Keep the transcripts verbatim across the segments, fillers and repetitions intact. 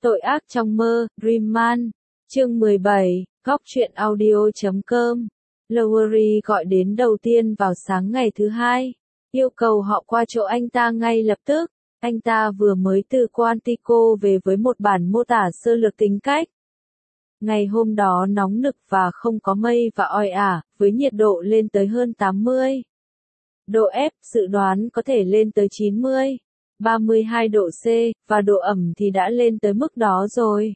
Tội ác trong mơ, Dream Man. Chương mười bảy, góc truyện audio chấm com. Lowery gọi đến đầu tiên vào sáng ngày thứ hai, yêu cầu họ qua chỗ anh ta ngay lập tức. Anh ta vừa mới từ Quantico về với một bản mô tả sơ lược tính cách. Ngày hôm đó nóng nực và không có mây và oi ả, với nhiệt độ lên tới hơn tám mươi. Độ ép dự đoán có thể lên tới chín mươi, ba mươi hai độ C, và độ ẩm thì đã lên tới mức đó rồi.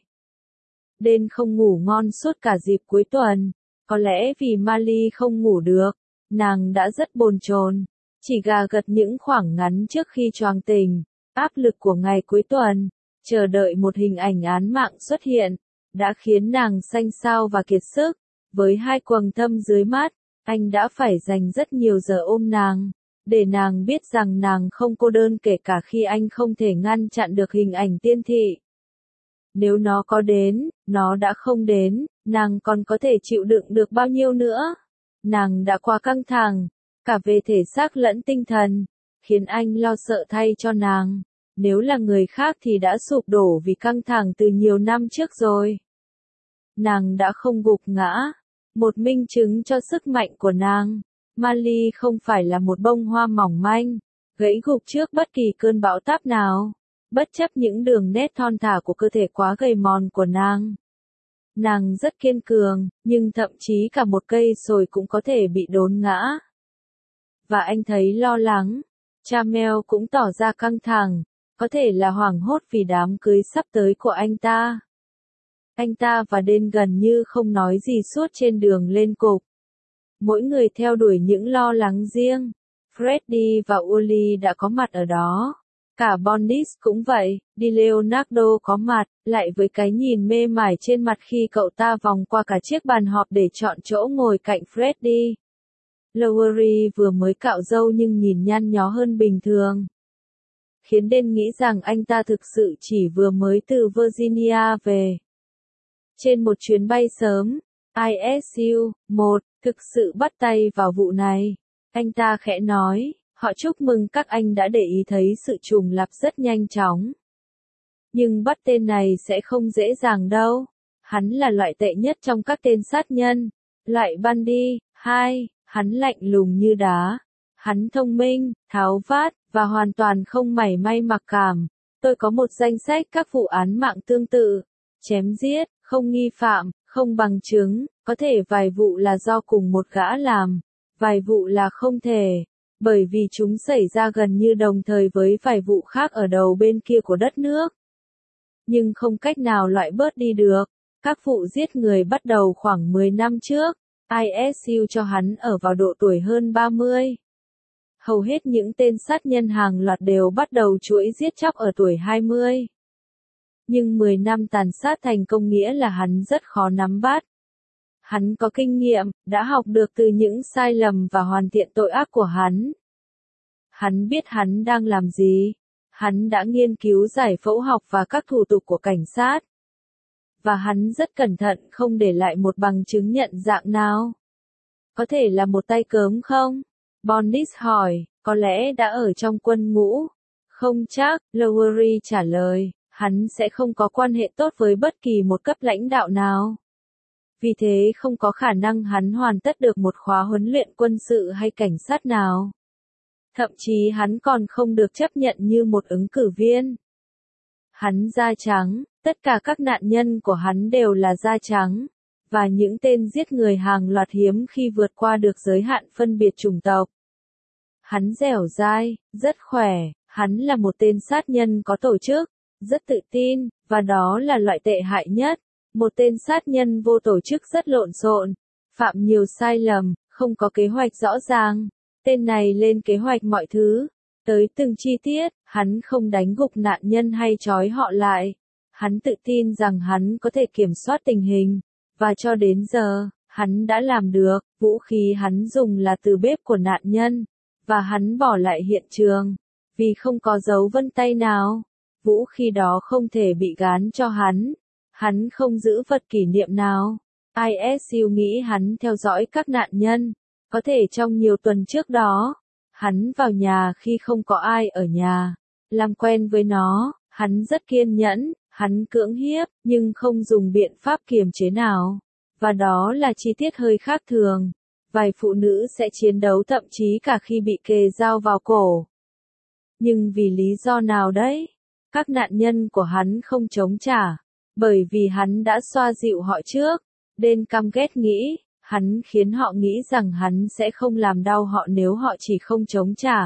Đen không ngủ ngon suốt cả dịp cuối tuần, có lẽ vì Mali không ngủ được, nàng đã rất bồn chồn, chỉ gà gật những khoảng ngắn trước khi choàng tỉnh. Áp lực của ngày cuối tuần, chờ đợi một hình ảnh án mạng xuất hiện, đã khiến nàng xanh xao và kiệt sức. Với hai quầng thâm dưới mắt, anh đã phải dành rất nhiều giờ ôm nàng, để nàng biết rằng nàng không cô đơn kể cả khi anh không thể ngăn chặn được hình ảnh tiên thị. Nếu nó có đến, nó đã không đến, nàng còn có thể chịu đựng được bao nhiêu nữa? Nàng đã quá căng thẳng, cả về thể xác lẫn tinh thần, khiến anh lo sợ thay cho nàng. Nếu là người khác thì đã sụp đổ vì căng thẳng từ nhiều năm trước rồi. Nàng đã không gục ngã. Một minh chứng cho sức mạnh của nàng. Mali không phải là một bông hoa mỏng manh, gãy gục trước bất kỳ cơn bão táp nào. Bất chấp những đường nét thon thả của cơ thể quá gầy mòn của nàng. Nàng rất kiên cường, nhưng thậm chí cả một cây sồi cũng có thể bị đốn ngã. Và anh thấy lo lắng. Chamel cũng tỏ ra căng thẳng, có thể là hoảng hốt vì đám cưới sắp tới của anh ta. Anh ta và Den gần như không nói gì suốt trên đường lên cục. Mỗi người theo đuổi những lo lắng riêng. Freddie và Uli đã có mặt ở đó. Cả Bonis cũng vậy, Di Leonardo có mặt, lại với cái nhìn mê mải trên mặt khi cậu ta vòng qua cả chiếc bàn họp để chọn chỗ ngồi cạnh Freddie. Lowery vừa mới cạo râu nhưng nhìn nhăn nhó hơn bình thường, khiến Den nghĩ rằng anh ta thực sự chỉ vừa mới từ Virginia về. Trên một chuyến bay sớm, I S U một thực sự bắt tay vào vụ này. Anh ta khẽ nói, họ chúc mừng các anh đã để ý thấy sự trùng lặp rất nhanh chóng. Nhưng bắt tên này sẽ không dễ dàng đâu. Hắn là loại tệ nhất trong các tên sát nhân. Loại Bundy. Hai, hắn lạnh lùng như đá. Hắn thông minh, tháo vát, và hoàn toàn không mảy may mặc cảm. Tôi có một danh sách các vụ án mạng tương tự. Chém giết, không nghi phạm, không bằng chứng, có thể vài vụ là do cùng một gã làm, vài vụ là không thể, bởi vì chúng xảy ra gần như đồng thời với vài vụ khác ở đầu bên kia của đất nước. Nhưng không cách nào loại bớt đi được. Các vụ giết người bắt đầu khoảng mười năm trước. I S U cho hắn ở vào độ tuổi hơn ba mươi. Hầu hết những tên sát nhân hàng loạt đều bắt đầu chuỗi giết chóc ở tuổi hai mươi. Nhưng mười năm tàn sát thành công nghĩa là hắn rất khó nắm bắt. Hắn có kinh nghiệm, đã học được từ những sai lầm và hoàn thiện tội ác của hắn. Hắn biết hắn đang làm gì. Hắn đã nghiên cứu giải phẫu học và các thủ tục của cảnh sát. Và hắn rất cẩn thận không để lại một bằng chứng nhận dạng nào. Có thể là một tay cớm không? Bonis hỏi, có lẽ đã ở trong quân ngũ. Không chắc, Lowery trả lời, hắn sẽ không có quan hệ tốt với bất kỳ một cấp lãnh đạo nào. Vì thế không có khả năng hắn hoàn tất được một khóa huấn luyện quân sự hay cảnh sát nào. Thậm chí hắn còn không được chấp nhận như một ứng cử viên. Hắn da trắng, tất cả các nạn nhân của hắn đều là da trắng, và những tên giết người hàng loạt hiếm khi vượt qua được giới hạn phân biệt chủng tộc. Hắn dẻo dai, rất khỏe, hắn là một tên sát nhân có tổ chức, rất tự tin, và đó là loại tệ hại nhất. Một tên sát nhân vô tổ chức rất lộn xộn, phạm nhiều sai lầm, không có kế hoạch rõ ràng. Tên này lên kế hoạch mọi thứ, tới từng chi tiết, hắn không đánh gục nạn nhân hay trói họ lại. Hắn tự tin rằng hắn có thể kiểm soát tình hình, và cho đến giờ, hắn đã làm được. Vũ khí hắn dùng là từ bếp của nạn nhân, và hắn bỏ lại hiện trường, vì không có dấu vân tay nào. Vũ khí đó không thể bị gán cho hắn. Hắn không giữ vật kỷ niệm nào. I S U nghĩ hắn theo dõi các nạn nhân. Có thể trong nhiều tuần trước đó, hắn vào nhà khi không có ai ở nhà. Làm quen với nó, hắn rất kiên nhẫn, Hắn cưỡng hiếp, nhưng không dùng biện pháp kiềm chế nào. Và đó là chi tiết hơi khác thường. Vài phụ nữ sẽ chiến đấu thậm chí cả khi bị kề dao vào cổ. Nhưng vì lý do nào đấy, các nạn nhân của hắn không chống trả. Bởi vì hắn đã xoa dịu họ trước. Đen căm ghét nghĩ, hắn khiến họ nghĩ rằng hắn sẽ không làm đau họ nếu họ chỉ không chống trả.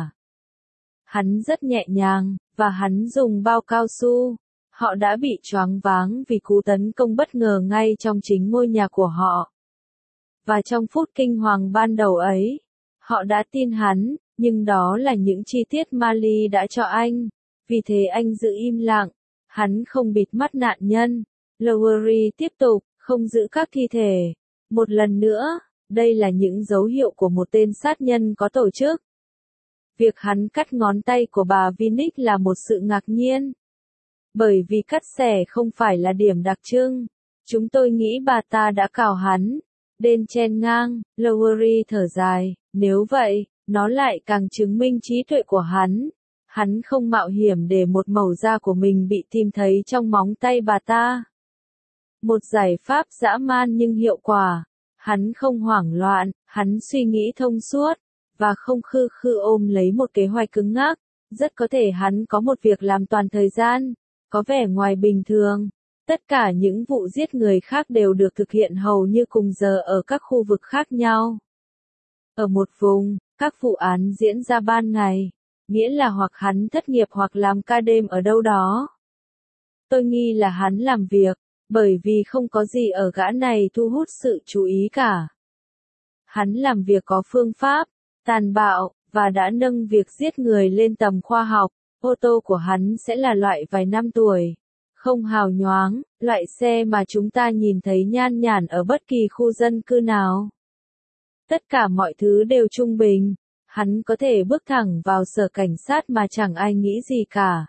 Hắn rất nhẹ nhàng, và hắn dùng bao cao su. Họ đã bị choáng váng vì cú tấn công bất ngờ ngay trong chính ngôi nhà của họ. Và trong phút kinh hoàng ban đầu ấy, họ đã tin hắn, nhưng đó là những chi tiết Marley đã cho anh. Vì thế anh giữ im lặng, hắn không bịt mắt nạn nhân. Lowery tiếp tục, không giữ các thi thể. Một lần nữa, đây là những dấu hiệu của một tên sát nhân có tổ chức. Việc hắn cắt ngón tay của bà Vinnick là một sự ngạc nhiên. Bởi vì cắt xẻ không phải là điểm đặc trưng. Chúng tôi nghĩ bà ta đã cào hắn. Đen chen ngang, Lowery thở dài, nếu vậy, nó lại càng chứng minh trí tuệ của hắn. Hắn không mạo hiểm để một mẩu da của mình bị tìm thấy trong móng tay bà ta. Một giải pháp dã man nhưng hiệu quả. Hắn không hoảng loạn, hắn suy nghĩ thông suốt, và không khư khư ôm lấy một kế hoạch cứng ngắc. Rất có thể hắn có một việc làm toàn thời gian, có vẻ ngoài bình thường. Tất cả những vụ giết người khác đều được thực hiện hầu như cùng giờ ở các khu vực khác nhau. Ở một vùng, các vụ án diễn ra ban ngày, nghĩa là hoặc hắn thất nghiệp hoặc làm ca đêm ở đâu đó. Tôi nghi là hắn làm việc, bởi vì không có gì ở gã này thu hút sự chú ý cả. Hắn làm việc có phương pháp, tàn bạo, và đã nâng việc giết người lên tầm khoa học. Ô tô của hắn sẽ là loại vài năm tuổi, không hào nhoáng, loại xe mà chúng ta nhìn thấy nhan nhản ở bất kỳ khu dân cư nào. Tất cả mọi thứ đều trung bình, hắn có thể bước thẳng vào sở cảnh sát mà chẳng ai nghĩ gì cả.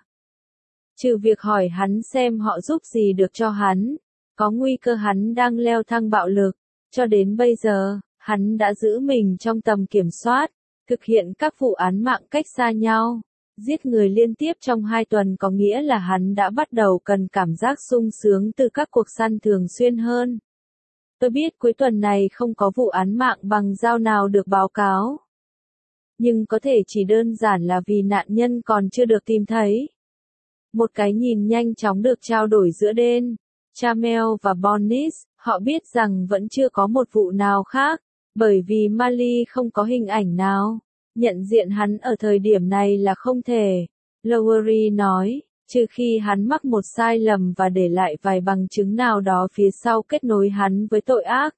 Trừ việc hỏi hắn xem họ giúp gì được cho hắn, có nguy cơ hắn đang leo thang bạo lực. Cho đến bây giờ, hắn đã giữ mình trong tầm kiểm soát, thực hiện các vụ án mạng cách xa nhau. Giết người liên tiếp trong hai tuần có nghĩa là hắn đã bắt đầu cần cảm giác sung sướng từ các cuộc săn thường xuyên hơn. Tôi biết cuối tuần này không có vụ án mạng bằng dao nào được báo cáo. Nhưng có thể chỉ đơn giản là vì nạn nhân còn chưa được tìm thấy. Một cái nhìn nhanh chóng được trao đổi giữa Den, Chamel và Bonis, họ biết rằng vẫn chưa có một vụ nào khác, bởi vì Marley không có hình ảnh nào. Nhận diện hắn ở thời điểm này là không thể. Lowery nói, trừ khi hắn mắc một sai lầm và để lại vài bằng chứng nào đó phía sau kết nối hắn với tội ác.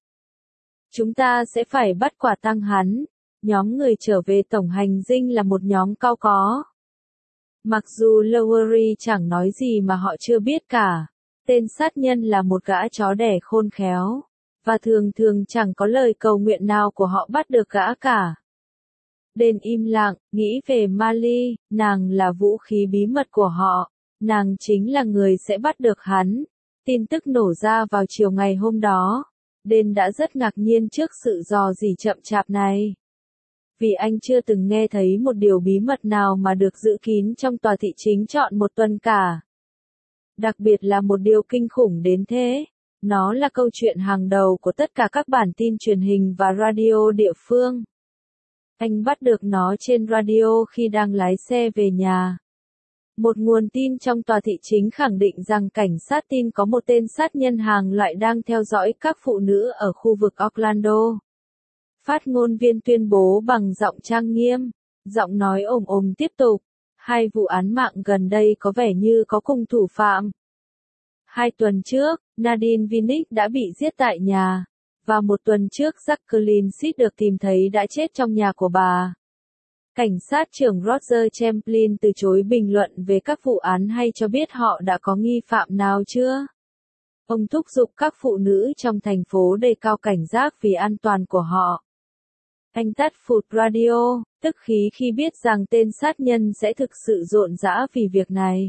Chúng ta sẽ phải bắt quả tang hắn. Nhóm người trở về tổng hành dinh là một nhóm cao có. Mặc dù Lowery chẳng nói gì mà họ chưa biết cả. Tên sát nhân là một gã chó đẻ khôn khéo. Và thường thường chẳng có lời cầu nguyện nào của họ bắt được gã cả. Den im lặng, nghĩ về Marley, nàng là vũ khí bí mật của họ, nàng chính là người sẽ bắt được hắn. Tin tức nổ ra vào chiều ngày hôm đó. Den đã rất ngạc nhiên trước sự dò dỉ chậm chạp này. Vì anh chưa từng nghe thấy một điều bí mật nào mà được giữ kín trong tòa thị chính trọn một tuần cả. Đặc biệt là một điều kinh khủng đến thế. Nó là câu chuyện hàng đầu của tất cả các bản tin truyền hình và radio địa phương. Anh bắt được nó trên radio khi đang lái xe về nhà. Một nguồn tin trong tòa thị chính khẳng định rằng cảnh sát tin có một tên sát nhân hàng loại đang theo dõi các phụ nữ ở khu vực Orlando. Phát ngôn viên tuyên bố bằng giọng trang nghiêm, giọng nói ồm ồm tiếp tục. Hai vụ án mạng gần đây có vẻ như có cùng thủ phạm. Hai tuần trước, Nadine Vinnick đã bị giết tại nhà. Và một tuần trước Jacqueline Seed được tìm thấy đã chết trong nhà của bà. Cảnh sát trưởng Roger Champlin từ chối bình luận về các vụ án hay cho biết họ đã có nghi phạm nào chưa. Ông thúc giục các phụ nữ trong thành phố đề cao cảnh giác vì an toàn của họ. Anh tắt phụt radio, tức khí khi biết rằng tên sát nhân sẽ thực sự rộn rã vì việc này.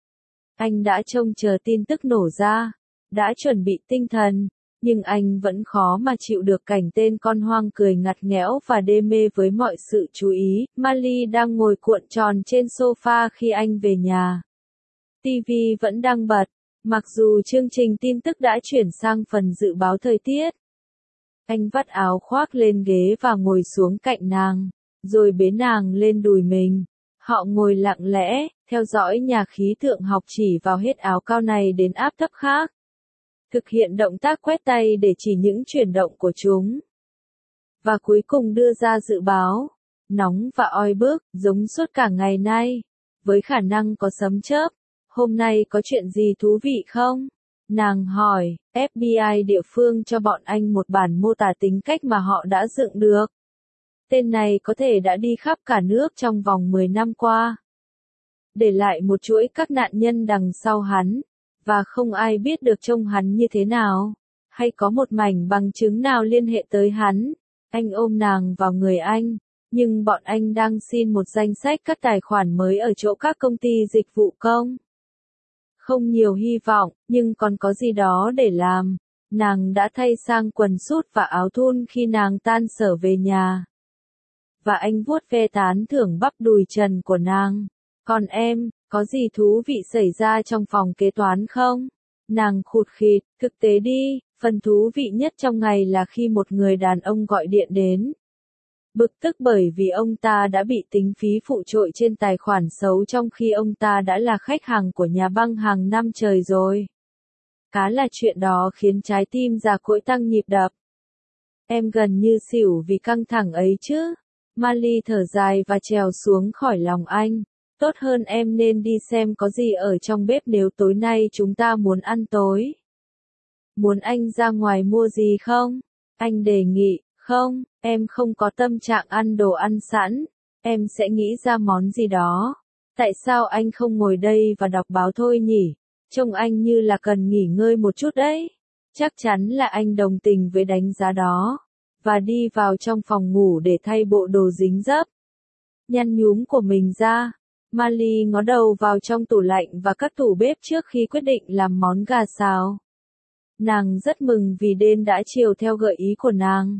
Anh đã trông chờ tin tức nổ ra, đã chuẩn bị tinh thần. Nhưng anh vẫn khó mà chịu được cảnh tên con hoang cười ngặt nghẽo và đê mê với mọi sự chú ý. Marley đang ngồi cuộn tròn trên sofa khi anh về nhà. ti vi vẫn đang bật, Mặc dù chương trình tin tức đã chuyển sang phần dự báo thời tiết. Anh vắt áo khoác lên ghế và ngồi xuống cạnh nàng, rồi bế nàng lên đùi mình. Họ ngồi lặng lẽ, theo dõi nhà khí tượng học chỉ vào hết áo cao này đến áp thấp khác. Thực hiện động tác quét tay để chỉ những chuyển động của chúng. Và cuối cùng đưa ra dự báo. Nóng và oi bức, giống suốt cả ngày nay. Với khả năng có sấm chớp. Hôm nay có chuyện gì thú vị không? Nàng hỏi, ép bê i địa phương cho bọn anh một bản mô tả tính cách mà họ đã dựng được. Tên này có thể đã đi khắp cả nước trong vòng mười năm qua. Để lại một chuỗi các nạn nhân đằng sau hắn. Và không ai biết được trông hắn như thế nào. Hay có một mảnh bằng chứng nào liên hệ tới hắn. Anh ôm nàng vào người anh. Nhưng bọn anh đang xin một danh sách các tài khoản mới ở chỗ các công ty dịch vụ công. Không nhiều hy vọng, nhưng còn có gì đó để làm. Nàng đã thay sang quần sút và áo thun khi nàng tan sở về nhà. Và anh vuốt ve tán thưởng bắp đùi trần của nàng. Còn em, có gì thú vị xảy ra trong phòng kế toán không? Nàng khụt khịt, thực tế đi, phần thú vị nhất trong ngày là khi một người đàn ông gọi điện đến. Bực tức bởi vì ông ta đã bị tính phí phụ trội trên tài khoản xấu trong khi ông ta đã là khách hàng của nhà băng hàng năm trời rồi. Cá là chuyện đó khiến trái tim già cỗi tăng nhịp đập. Em gần như xỉu vì căng thẳng ấy chứ. Mali thở dài và trèo xuống khỏi lòng anh. Tốt hơn em nên đi xem có gì ở trong bếp nếu tối nay chúng ta muốn ăn tối. Muốn anh ra ngoài mua gì không? Anh đề nghị, không, em không có tâm trạng ăn đồ ăn sẵn. Em sẽ nghĩ ra món gì đó. Tại sao anh không ngồi đây và đọc báo thôi nhỉ? Trông anh như là cần nghỉ ngơi một chút đấy. Chắc chắn là anh đồng tình với đánh giá đó. Và đi vào trong phòng ngủ để thay bộ đồ dính dấp. Nhăn nhúm của mình ra. Mali ngó đầu vào trong tủ lạnh và các tủ bếp trước khi quyết định làm món gà xào. Nàng rất mừng vì Den đã chiều theo gợi ý của nàng.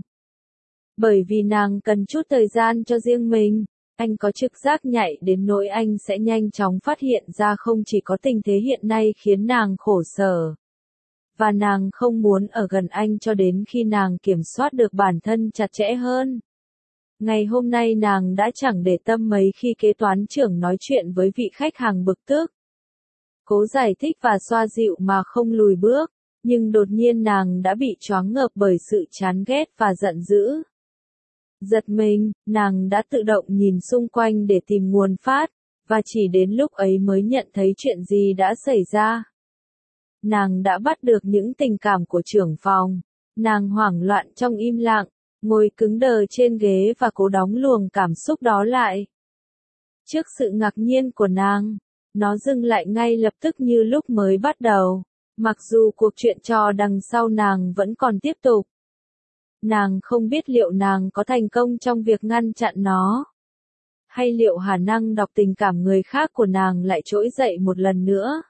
Bởi vì nàng cần chút thời gian cho riêng mình, anh có trực giác nhạy đến nỗi anh sẽ nhanh chóng phát hiện ra không chỉ có tình thế hiện nay khiến nàng khổ sở. Và nàng không muốn ở gần anh cho đến khi nàng kiểm soát được bản thân chặt chẽ hơn. Ngày hôm nay nàng đã chẳng để tâm mấy khi kế toán trưởng nói chuyện với vị khách hàng bực tức. Cố giải thích và xoa dịu mà không lùi bước, nhưng đột nhiên nàng đã bị choáng ngợp bởi sự chán ghét và giận dữ. Giật mình, nàng đã tự động nhìn xung quanh để tìm nguồn phát, và chỉ đến lúc ấy mới nhận thấy chuyện gì đã xảy ra. Nàng đã bắt được những tình cảm của trưởng phòng. Nàng hoảng loạn trong im lặng, ngồi cứng đờ trên ghế và cố đóng luồng cảm xúc đó lại. Trước sự ngạc nhiên của nàng, nó dừng lại ngay lập tức như lúc mới bắt đầu, mặc dù cuộc chuyện trò đằng sau nàng vẫn còn tiếp tục. Nàng không biết liệu nàng có thành công trong việc ngăn chặn nó. Hay liệu khả năng đọc tình cảm người khác của nàng lại trỗi dậy một lần nữa.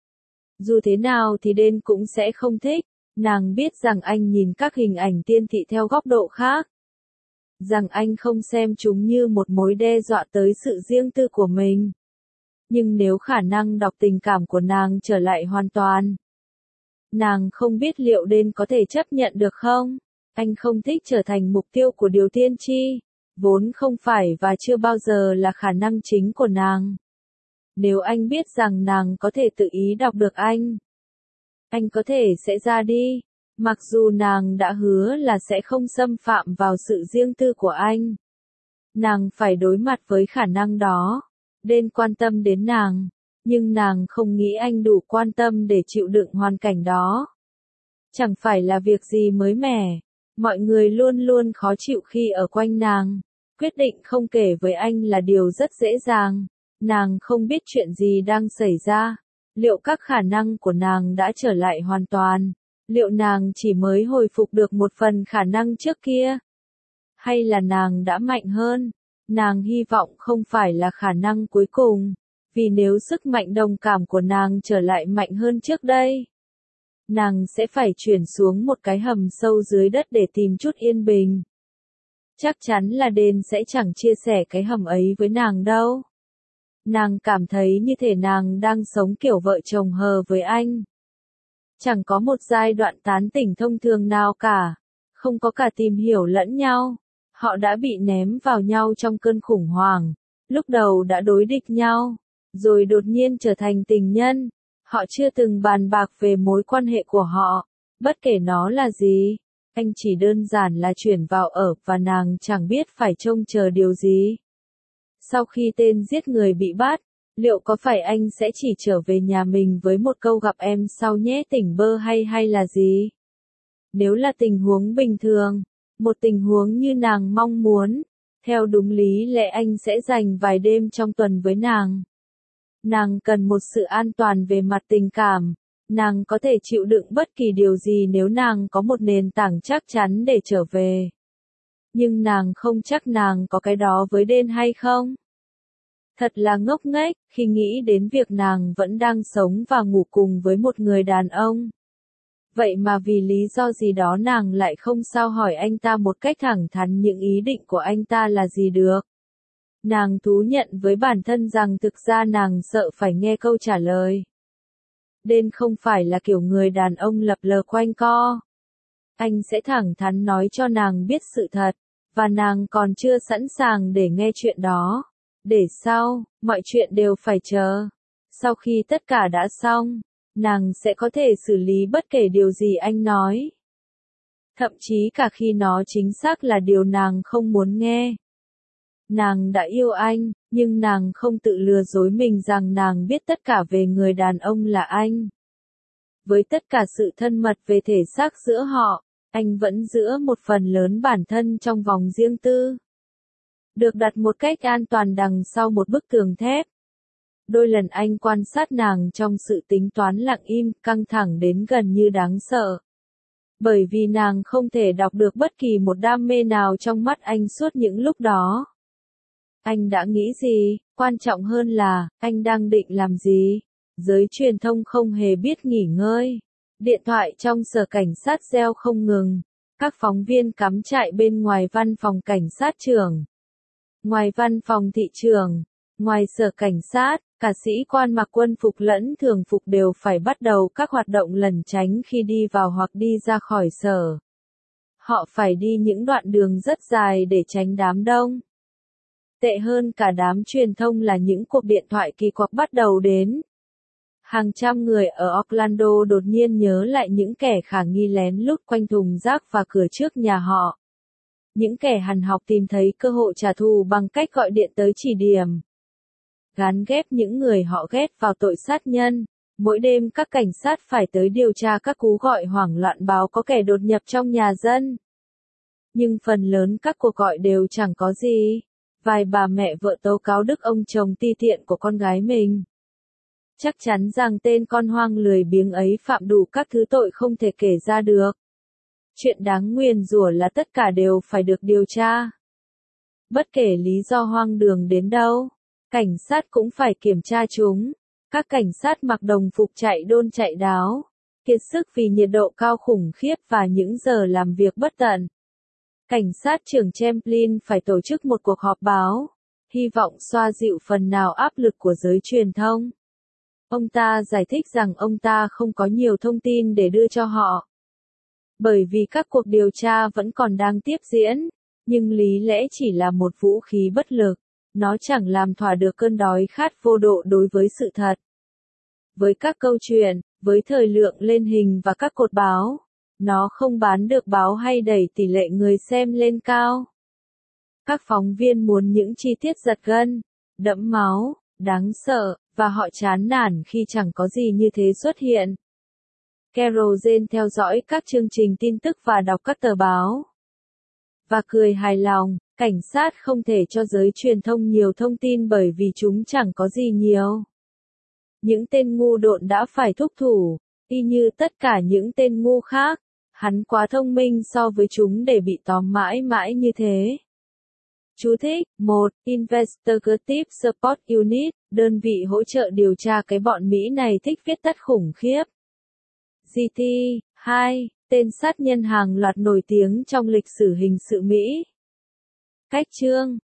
Dù thế nào thì Den cũng sẽ không thích. Nàng biết rằng anh nhìn các hình ảnh tiên thị theo góc độ khác. Rằng anh không xem chúng như một mối đe dọa tới sự riêng tư của mình. Nhưng nếu khả năng đọc tình cảm của nàng trở lại hoàn toàn. Nàng không biết liệu Den có thể chấp nhận được không? Anh không thích trở thành mục tiêu của điều tiên tri. Vốn không phải và chưa bao giờ là khả năng chính của nàng. Nếu anh biết rằng nàng có thể tự ý đọc được anh. Anh có thể sẽ ra đi, mặc dù nàng đã hứa là sẽ không xâm phạm vào sự riêng tư của anh. Nàng phải đối mặt với khả năng đó. Den quan tâm đến nàng, nhưng nàng không nghĩ anh đủ quan tâm để chịu đựng hoàn cảnh đó. Chẳng phải là việc gì mới mẻ, mọi người luôn luôn khó chịu khi ở quanh nàng. Quyết định không kể với anh là điều rất dễ dàng. Nàng không biết chuyện gì đang xảy ra. Liệu các khả năng của nàng đã trở lại hoàn toàn? Liệu nàng chỉ mới hồi phục được một phần khả năng trước kia? Hay là nàng đã mạnh hơn? Nàng hy vọng không phải là khả năng cuối cùng. Vì nếu sức mạnh đồng cảm của nàng trở lại mạnh hơn trước đây, nàng sẽ phải chuyển xuống một cái hầm sâu dưới đất để tìm chút yên bình. Chắc chắn là Den sẽ chẳng chia sẻ cái hầm ấy với nàng đâu. Nàng cảm thấy như thể nàng đang sống kiểu vợ chồng hờ với anh. Chẳng có một giai đoạn tán tỉnh thông thường nào cả. Không có cả tìm hiểu lẫn nhau. Họ đã bị ném vào nhau trong cơn khủng hoảng. Lúc đầu đã đối địch nhau. Rồi đột nhiên trở thành tình nhân. Họ chưa từng bàn bạc về mối quan hệ của họ. Bất kể nó là gì. Anh chỉ đơn giản là chuyển vào ở và nàng chẳng biết phải trông chờ điều gì. Sau khi tên giết người bị bắt, liệu có phải anh sẽ chỉ trở về nhà mình với một câu gặp em sau nhé tỉnh bơ hay hay là gì? Nếu là tình huống bình thường, một tình huống như nàng mong muốn, theo đúng lý lẽ anh sẽ dành vài đêm trong tuần với nàng. Nàng cần một sự an toàn về mặt tình cảm. Nàng có thể chịu đựng bất kỳ điều gì nếu nàng có một nền tảng chắc chắn để trở về. Nhưng nàng không chắc nàng có cái đó với Den hay không? Thật là ngốc nghếch khi nghĩ đến việc nàng vẫn đang sống và ngủ cùng với một người đàn ông. Vậy mà vì lý do gì đó nàng lại không sao hỏi anh ta một cách thẳng thắn những ý định của anh ta là gì được. Nàng thú nhận với bản thân rằng thực ra nàng sợ phải nghe câu trả lời. Den không phải là kiểu người đàn ông lập lờ quanh co. Anh sẽ thẳng thắn nói cho nàng biết sự thật, và nàng còn chưa sẵn sàng để nghe chuyện đó. Để sau, mọi chuyện đều phải chờ. Sau khi tất cả đã xong, nàng sẽ có thể xử lý bất kể điều gì anh nói. Thậm chí cả khi nó chính xác là điều nàng không muốn nghe. Nàng đã yêu anh, nhưng nàng không tự lừa dối mình rằng nàng biết tất cả về người đàn ông là anh. Với tất cả sự thân mật về thể xác giữa họ, anh vẫn giữ một phần lớn bản thân trong vòng riêng tư. Được đặt một cách an toàn đằng sau một bức tường thép. Đôi lần anh quan sát nàng trong sự tính toán lặng im, căng thẳng đến gần như đáng sợ. Bởi vì nàng không thể đọc được bất kỳ một đam mê nào trong mắt anh suốt những lúc đó. Anh đã nghĩ gì? Quan trọng hơn là, anh đang định làm gì? Giới truyền thông không hề biết nghỉ ngơi. Điện thoại trong sở cảnh sát reo không ngừng. Các phóng viên cắm trại bên ngoài văn phòng cảnh sát trưởng. Ngoài văn phòng thị trưởng, ngoài sở cảnh sát, cả sĩ quan mặc quân phục lẫn thường phục đều phải bắt đầu các hoạt động lẩn tránh khi đi vào hoặc đi ra khỏi sở. Họ phải đi những đoạn đường rất dài để tránh đám đông. Tệ hơn cả đám truyền thông là những cuộc điện thoại kỳ quặc bắt đầu đến. Hàng trăm người ở Orlando đột nhiên nhớ lại những kẻ khả nghi lén lút quanh thùng rác và cửa trước nhà họ. Những kẻ hằn học tìm thấy cơ hội trả thù bằng cách gọi điện tới chỉ điểm. Gán ghép những người họ ghét vào tội sát nhân. Mỗi đêm các cảnh sát phải tới điều tra các cú gọi hoảng loạn báo có kẻ đột nhập trong nhà dân. Nhưng phần lớn các cuộc gọi đều chẳng có gì. Vài bà mẹ vợ tố cáo đức ông chồng ti tiện của con gái mình. Chắc chắn rằng tên con hoang lười biếng ấy phạm đủ các thứ tội không thể kể ra được. Chuyện đáng nguyền rủa là tất cả đều phải được điều tra. Bất kể lý do hoang đường đến đâu, cảnh sát cũng phải kiểm tra chúng. Các cảnh sát mặc đồng phục chạy đôn chạy đáo, kiệt sức vì nhiệt độ cao khủng khiếp và những giờ làm việc bất tận. Cảnh sát trưởng Champlin phải tổ chức một cuộc họp báo, hy vọng xoa dịu phần nào áp lực của giới truyền thông. Ông ta giải thích rằng ông ta không có nhiều thông tin để đưa cho họ. Bởi vì các cuộc điều tra vẫn còn đang tiếp diễn, nhưng lý lẽ chỉ là một vũ khí bất lực, nó chẳng làm thỏa được cơn đói khát vô độ đối với sự thật. Với các câu chuyện, với thời lượng lên hình và các cột báo, nó không bán được báo hay đẩy tỷ lệ người xem lên cao. Các phóng viên muốn những chi tiết giật gân, đẫm máu, đáng sợ, và họ chán nản khi chẳng có gì như thế xuất hiện. Carol Jane theo dõi các chương trình tin tức và đọc các tờ báo. Và cười hài lòng, cảnh sát không thể cho giới truyền thông nhiều thông tin bởi vì chúng chẳng có gì nhiều. Những tên ngu độn đã phải thúc thủ, y như tất cả những tên ngu khác. Hắn quá thông minh so với chúng để bị tóm mãi mãi như thế. Chú thích: một. Investigative Support Unit, đơn vị hỗ trợ điều tra cái bọn Mỹ này thích viết tắt khủng khiếp. giê tê. hai. Tên sát nhân hàng loạt nổi tiếng trong lịch sử hình sự Mỹ. Cách chương